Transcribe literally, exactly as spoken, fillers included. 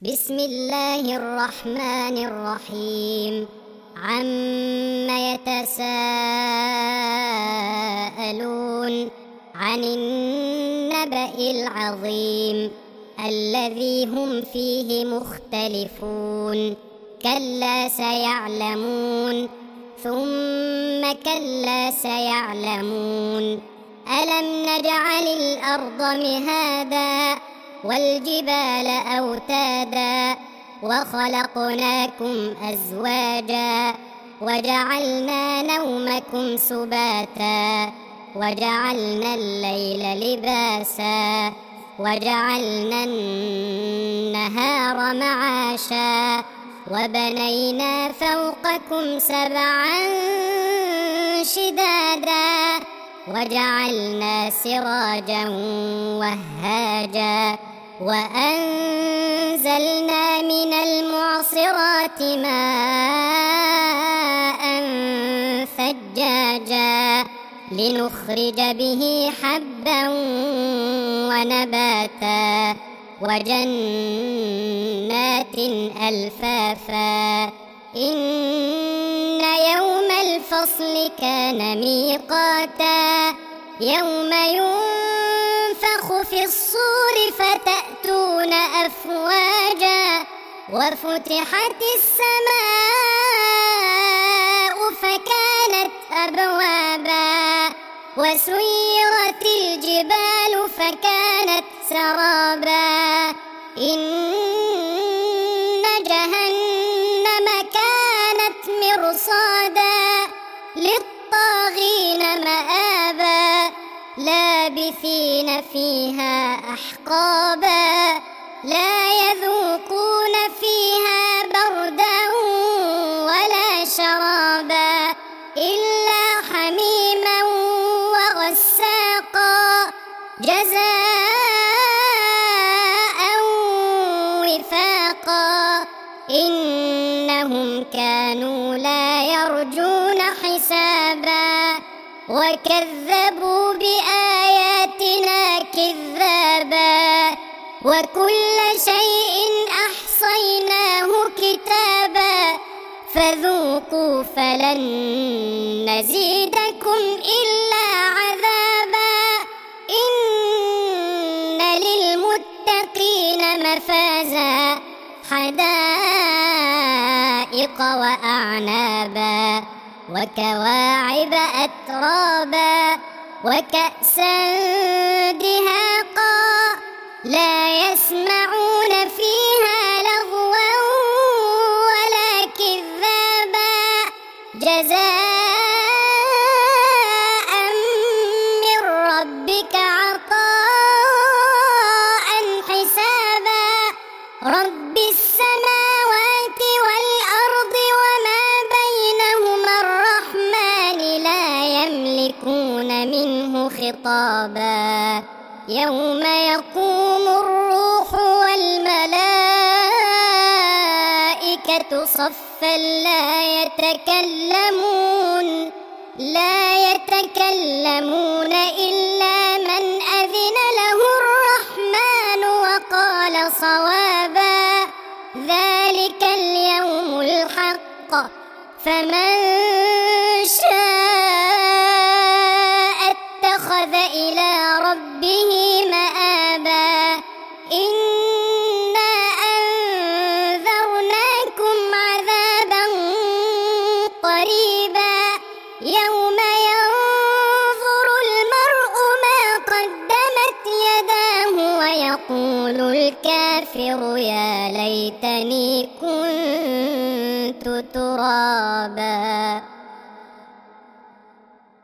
بسم الله الرحمن الرحيم. عم يتساءلون عن النبأ العظيم الذي هم فيه مختلفون. كلا سيعلمون ثم كلا سيعلمون. ألم نجعل الأرض مهادا والجبال أوتادا وخلقناكم أزواجا وجعلنا نومكم سباتا وجعلنا الليل لباسا وجعلنا النهار معاشا وبنينا فوقكم سبعا شدادا وجعلنا سراجا وهاجا وأنزلنا من المعصرات ماء ثجاجا لنخرج به حبا ونباتا وجنات ألفافا. إن يوم الفصل كان ميقاتا يوم ينفخ في الصور فتأتون أفواجا وفتحت السماء فكانت أبوابا وسيرت الجبال فكانت سرابا. إن جهنم كانت مرصادا للطاغين مآبا لابثين فيها أحقابا لا يذوقون فيها بردا ولا شرابا إلا حميما وغساقا جزاء وفاقا. إنهم كانوا لا يرجون حسابا وكذبوا بآياتنا كذابا وكل شيء أحصيناه كتابا فذوقوا فلن نزيدكم إلا عذابا. إن للمتقين مفازا حدائق وأعنابا وكواعب أترابا وكأسا دهاقا لا يسمعون فيها لغوا ولا كذابا جزاء من ربك عطاء حسابا. رب السماوات والأرض وما بينهما الرحمن لا يملكون منه خطابا. يوم يقوم الروح والملائكة صفا لا يتكلمون لا يتكلمون إلا من أذن له الرحمن وقال صوابا. ذلك اليوم الحق فمن شاء اتخذ إلى ربه مآبا. إنا أنذرناكم عذابا قريبا يوم ينظر المرء ما قدمت يداه ويقول الكافر يا ليتني كنت ترابا.